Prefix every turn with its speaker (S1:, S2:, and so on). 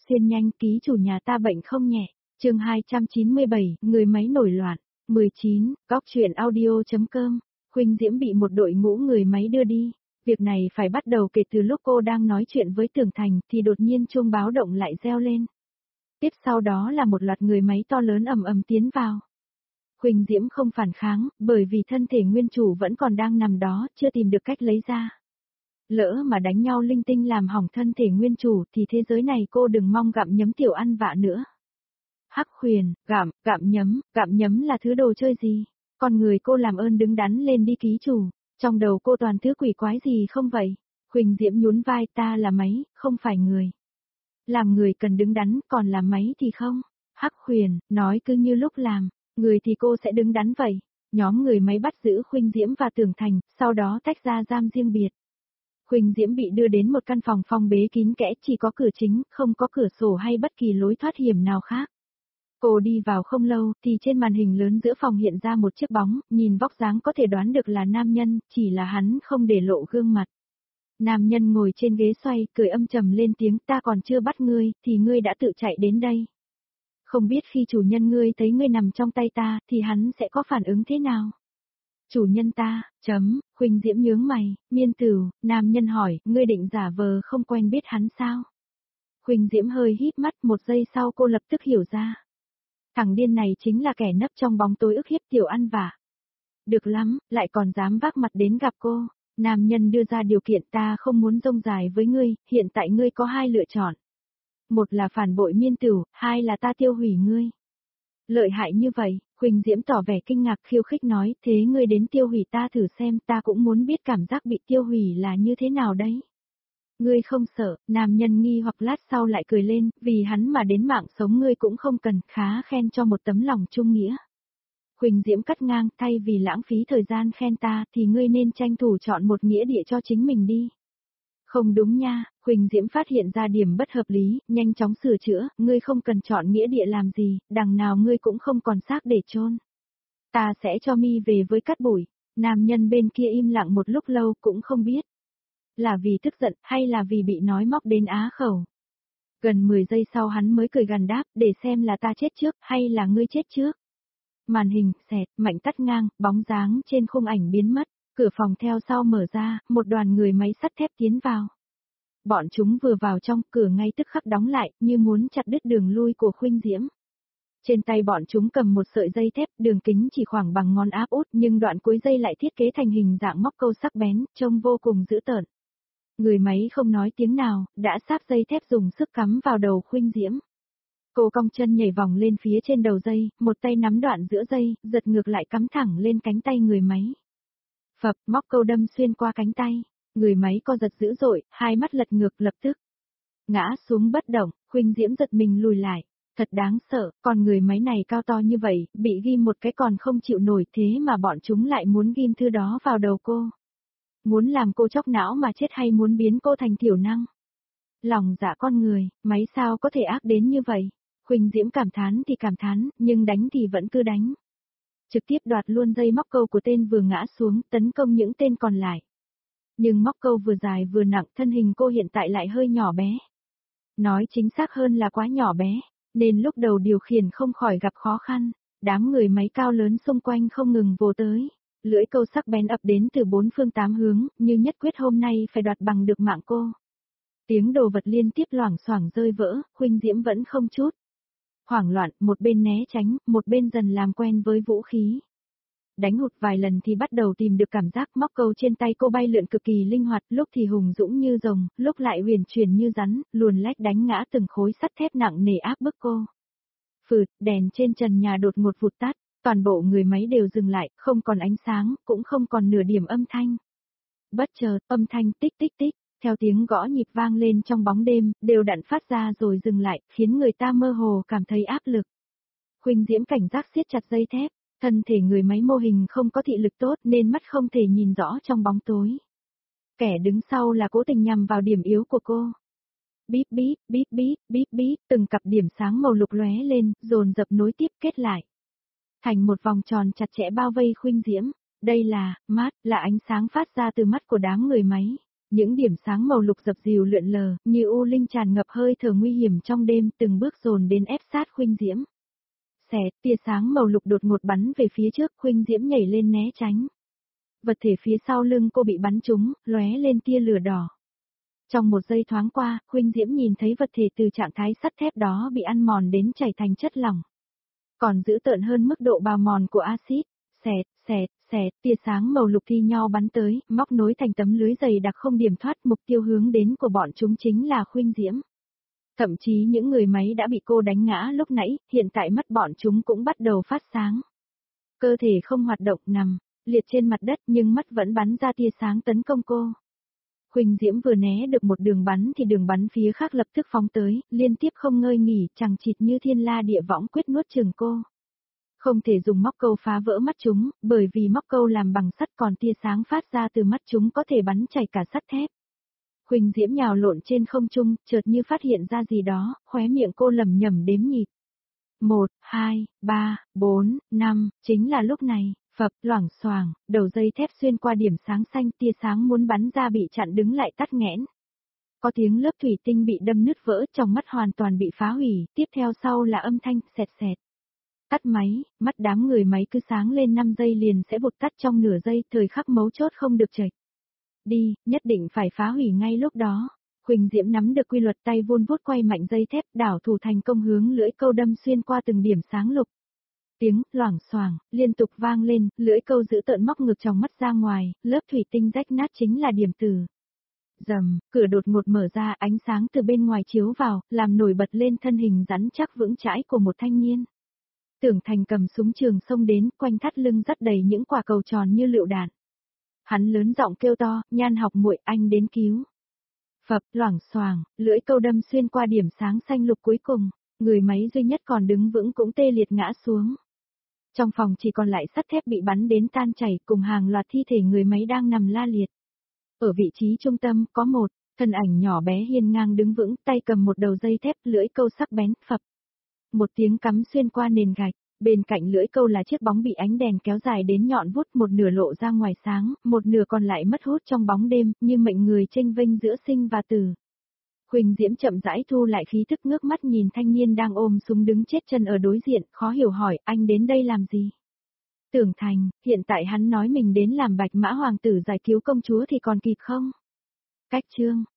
S1: Xuyên nhanh, ký chủ nhà ta bệnh không nhẹ. Chương 297, người máy nổi loạn. 19, góc truyện audio.com. Khuynh Diễm bị một đội ngũ người máy đưa đi. Việc này phải bắt đầu kể từ lúc cô đang nói chuyện với Tưởng Thành thì đột nhiên chuông báo động lại reo lên. Tiếp sau đó là một loạt người máy to lớn ầm ầm tiến vào. Khuynh Diễm không phản kháng, bởi vì thân thể nguyên chủ vẫn còn đang nằm đó, chưa tìm được cách lấy ra. Lỡ mà đánh nhau linh tinh làm hỏng thân thể nguyên chủ thì thế giới này cô đừng mong gặm nhấm tiểu ăn vạ nữa. Hắc Huyền, gặm nhấm là thứ đồ chơi gì? Con người cô làm ơn đứng đắn lên đi ký chủ, trong đầu cô toàn thứ quỷ quái gì không vậy? Khuynh Diễm nhún vai, ta là máy, không phải người. Làm người cần đứng đắn, còn làm máy thì không. Hắc Huyền, nói cứ như lúc làm, người thì cô sẽ đứng đắn vậy. Nhóm người máy bắt giữ Khuynh Diễm và Tưởng Thành, sau đó tách ra giam riêng biệt. Khuynh Diễm bị đưa đến một căn phòng phong bế kín kẽ, chỉ có cửa chính, không có cửa sổ hay bất kỳ lối thoát hiểm nào khác. Cô đi vào không lâu thì trên màn hình lớn giữa phòng hiện ra một chiếc bóng, nhìn vóc dáng có thể đoán được là nam nhân, chỉ là hắn không để lộ gương mặt. Nam nhân ngồi trên ghế xoay, cười âm trầm lên tiếng, ta còn chưa bắt ngươi, thì ngươi đã tự chạy đến đây. Không biết khi chủ nhân ngươi thấy ngươi nằm trong tay ta, thì hắn sẽ có phản ứng thế nào? Chủ nhân ta, Khuynh Diễm nhướng mày, Miên Tửu, nam nhân hỏi, ngươi định giả vờ không quen biết hắn sao? Khuynh Diễm hơi híp mắt, một giây sau cô lập tức hiểu ra. Thằng điên này chính là kẻ nấp trong bóng tối ức hiếp tiểu ăn vạ. Được lắm, lại còn dám vác mặt đến gặp cô. Nam nhân đưa ra điều kiện, ta không muốn rông dài với ngươi, hiện tại ngươi có hai lựa chọn. Một là phản bội Miên Tửu, hai là ta tiêu hủy ngươi. Lợi hại như vậy, Khuynh Diễm tỏ vẻ kinh ngạc khiêu khích nói, thế ngươi đến tiêu hủy ta thử xem, ta cũng muốn biết cảm giác bị tiêu hủy là như thế nào đấy. Ngươi không sợ, nam nhân nghi hoặc lát sau lại cười lên, vì hắn mà đến mạng sống ngươi cũng không cần, khá khen cho một tấm lòng trung nghĩa. Khuynh Diễm cắt ngang, thay vì lãng phí thời gian khen ta thì ngươi nên tranh thủ chọn một nghĩa địa cho chính mình đi. Không đúng nha, Khuynh Diễm phát hiện ra điểm bất hợp lý, nhanh chóng sửa chữa, ngươi không cần chọn nghĩa địa làm gì, đằng nào ngươi cũng không còn xác để chôn. Ta sẽ cho mi về với cát bụi. Nam nhân bên kia im lặng một lúc lâu cũng không biết. Là vì tức giận hay là vì bị nói móc đến á khẩu. Gần 10 giây sau hắn mới cười gằn đáp, để xem là ta chết trước hay là ngươi chết trước. Màn hình, xẹt, mạnh tắt ngang, bóng dáng trên khung ảnh biến mất, cửa phòng theo sau mở ra, một đoàn người máy sắt thép tiến vào. Bọn chúng vừa vào trong, cửa ngay tức khắc đóng lại, như muốn chặt đứt đường lui của Khuynh Diễm. Trên tay bọn chúng cầm một sợi dây thép, đường kính chỉ khoảng bằng ngón áp út, nhưng đoạn cuối dây lại thiết kế thành hình dạng móc câu sắc bén, trông vô cùng dữ tợn. Người máy không nói tiếng nào, đã sáp dây thép dùng sức cắm vào đầu Khuynh Diễm. Cô cong chân nhảy vòng lên phía trên đầu dây, một tay nắm đoạn giữa dây, giật ngược lại cắm thẳng lên cánh tay người máy. Phập, móc câu đâm xuyên qua cánh tay, người máy co giật dữ dội, hai mắt lật ngược lập tức. Ngã xuống bất động, Khuynh Diễm giật mình lùi lại. Thật đáng sợ, còn người máy này cao to như vậy, bị ghim một cái còn không chịu nổi, thế mà bọn chúng lại muốn ghim thứ đó vào đầu cô. Muốn làm cô chóc não mà chết hay muốn biến cô thành thiểu năng? Lòng dạ con người, máy sao có thể ác đến như vậy? Khuynh Diễm cảm thán thì cảm thán, nhưng đánh thì vẫn cứ đánh. Trực tiếp đoạt luôn dây móc câu của tên vừa ngã xuống, tấn công những tên còn lại. Nhưng móc câu vừa dài vừa nặng, thân hình cô hiện tại lại hơi nhỏ bé. Nói chính xác hơn là quá nhỏ bé, nên lúc đầu điều khiển không khỏi gặp khó khăn. Đám người máy cao lớn xung quanh không ngừng vồ tới. Lưỡi câu sắc bén ập đến từ bốn phương tám hướng, như nhất quyết hôm nay phải đoạt bằng được mạng cô. Tiếng đồ vật liên tiếp loảng xoảng rơi vỡ, Khuynh Diễm vẫn không chút hoảng loạn, một bên né tránh, một bên dần làm quen với vũ khí. Đánh hụt vài lần thì bắt đầu tìm được cảm giác, móc câu trên tay cô bay lượn cực kỳ linh hoạt, lúc thì hùng dũng như rồng, lúc lại huyền chuyển như rắn, luồn lách đánh ngã từng khối sắt thép nặng nề áp bức cô. Phụt, đèn trên trần nhà đột ngột vụt tắt, toàn bộ người máy đều dừng lại, không còn ánh sáng, cũng không còn nửa điểm âm thanh. Bất chợt, âm thanh tích tích tích, theo tiếng gõ nhịp vang lên trong bóng đêm, đều đặn phát ra rồi dừng lại, khiến người ta mơ hồ cảm thấy áp lực. Khuynh Diễm cảnh giác siết chặt dây thép, thân thể người máy mô hình không có thị lực tốt nên mắt không thể nhìn rõ trong bóng tối. Kẻ đứng sau là cố tình nhằm vào điểm yếu của cô. Bíp bíp, bíp bíp, bíp bíp, từng cặp điểm sáng màu lục lóe lên, dồn dập nối tiếp kết lại. Thành một vòng tròn chặt chẽ bao vây Khuynh Diễm. Đây là, mắt, là ánh sáng phát ra từ mắt của đám người máy. Những điểm sáng màu lục dập dìu lượn lờ, như u linh tràn ngập hơi thở nguy hiểm trong đêm, từng bước dồn đến ép sát Khuynh Diễm. Xẹt, tia sáng màu lục đột ngột bắn về phía trước, Khuynh Diễm nhảy lên né tránh. Vật thể phía sau lưng cô bị bắn trúng, lóe lên tia lửa đỏ. Trong một giây thoáng qua, Khuynh Diễm nhìn thấy vật thể từ trạng thái sắt thép đó bị ăn mòn đến chảy thành chất lỏng. Còn dữ tợn hơn mức độ bào mòn của axit. Xẹt, xẹt, xẹt, tia sáng màu lục thi nhau bắn tới, móc nối thành tấm lưới dày đặc không điểm thoát, mục tiêu hướng đến của bọn chúng chính là Khuynh Diễm. Thậm chí những người máy đã bị cô đánh ngã lúc nãy, hiện tại mắt bọn chúng cũng bắt đầu phát sáng. Cơ thể không hoạt động, nằm liệt trên mặt đất nhưng mắt vẫn bắn ra tia sáng tấn công cô. Khuynh Diễm vừa né được một đường bắn thì đường bắn phía khác lập tức phóng tới, liên tiếp không ngơi nghỉ, chằng chịt như thiên la địa võng quyết nuốt chửng cô. Không thể dùng móc câu phá vỡ mắt chúng, bởi vì móc câu làm bằng sắt còn tia sáng phát ra từ mắt chúng có thể bắn chảy cả sắt thép. Khuynh Diễm nhào lộn trên không trung, chợt như phát hiện ra gì đó, khóe miệng cô lẩm nhẩm đếm nhịp. 1, 2, 3, 4, 5, chính là lúc này, phập, loảng xoảng, đầu dây thép xuyên qua điểm sáng xanh, tia sáng muốn bắn ra bị chặn đứng lại tắt nghẽn. Có tiếng lớp thủy tinh bị đâm nứt vỡ, trong mắt hoàn toàn bị phá hủy, tiếp theo sau là âm thanh xẹt xẹt. Tắt máy, mắt đám người máy cứ sáng lên 5 giây liền sẽ vụt tắt trong nửa giây, thời khắc mấu chốt không được chệch. Đi, nhất định phải phá hủy ngay lúc đó. Khuynh Diễm nắm được quy luật, tay vun vút quay mạnh dây thép, đảo thủ thành công hướng lưỡi câu đâm xuyên qua từng điểm sáng lục. Tiếng loảng xoảng liên tục vang lên, lưỡi câu giữ tợn móc ngược trong mắt ra ngoài, lớp thủy tinh rách nát chính là điểm tử. Rầm, cửa đột ngột mở ra, ánh sáng từ bên ngoài chiếu vào, làm nổi bật lên thân hình rắn chắc vững chãi của một thanh niên. Tưởng Thành cầm súng trường xông đến, quanh thắt lưng dắt đầy những quả cầu tròn như lựu đạn. Hắn lớn giọng kêu to, Nhan học muội, anh đến cứu. Phập, loảng xoảng, lưỡi câu đâm xuyên qua điểm sáng xanh lục cuối cùng, người máy duy nhất còn đứng vững cũng tê liệt ngã xuống. Trong phòng chỉ còn lại sắt thép bị bắn đến tan chảy cùng hàng loạt thi thể người máy đang nằm la liệt. Ở vị trí trung tâm có một thân ảnh nhỏ bé hiên ngang đứng vững, tay cầm một đầu dây thép, lưỡi câu sắc bén, phập. Một tiếng cắm xuyên qua nền gạch, bên cạnh lưỡi câu là chiếc bóng bị ánh đèn kéo dài đến nhọn vút, một nửa lộ ra ngoài sáng, một nửa còn lại mất hút trong bóng đêm, như mệnh người chênh vênh giữa sinh và tử. Khuynh Diễm chậm rãi thu lại khí thức, ngước mắt nhìn thanh niên đang ôm súng đứng chết chân ở đối diện, khó hiểu hỏi, anh đến đây làm gì? Tưởng Thành, hiện tại hắn nói mình đến làm Bạch Mã Hoàng tử giải cứu công chúa thì còn kịp không? Cách chương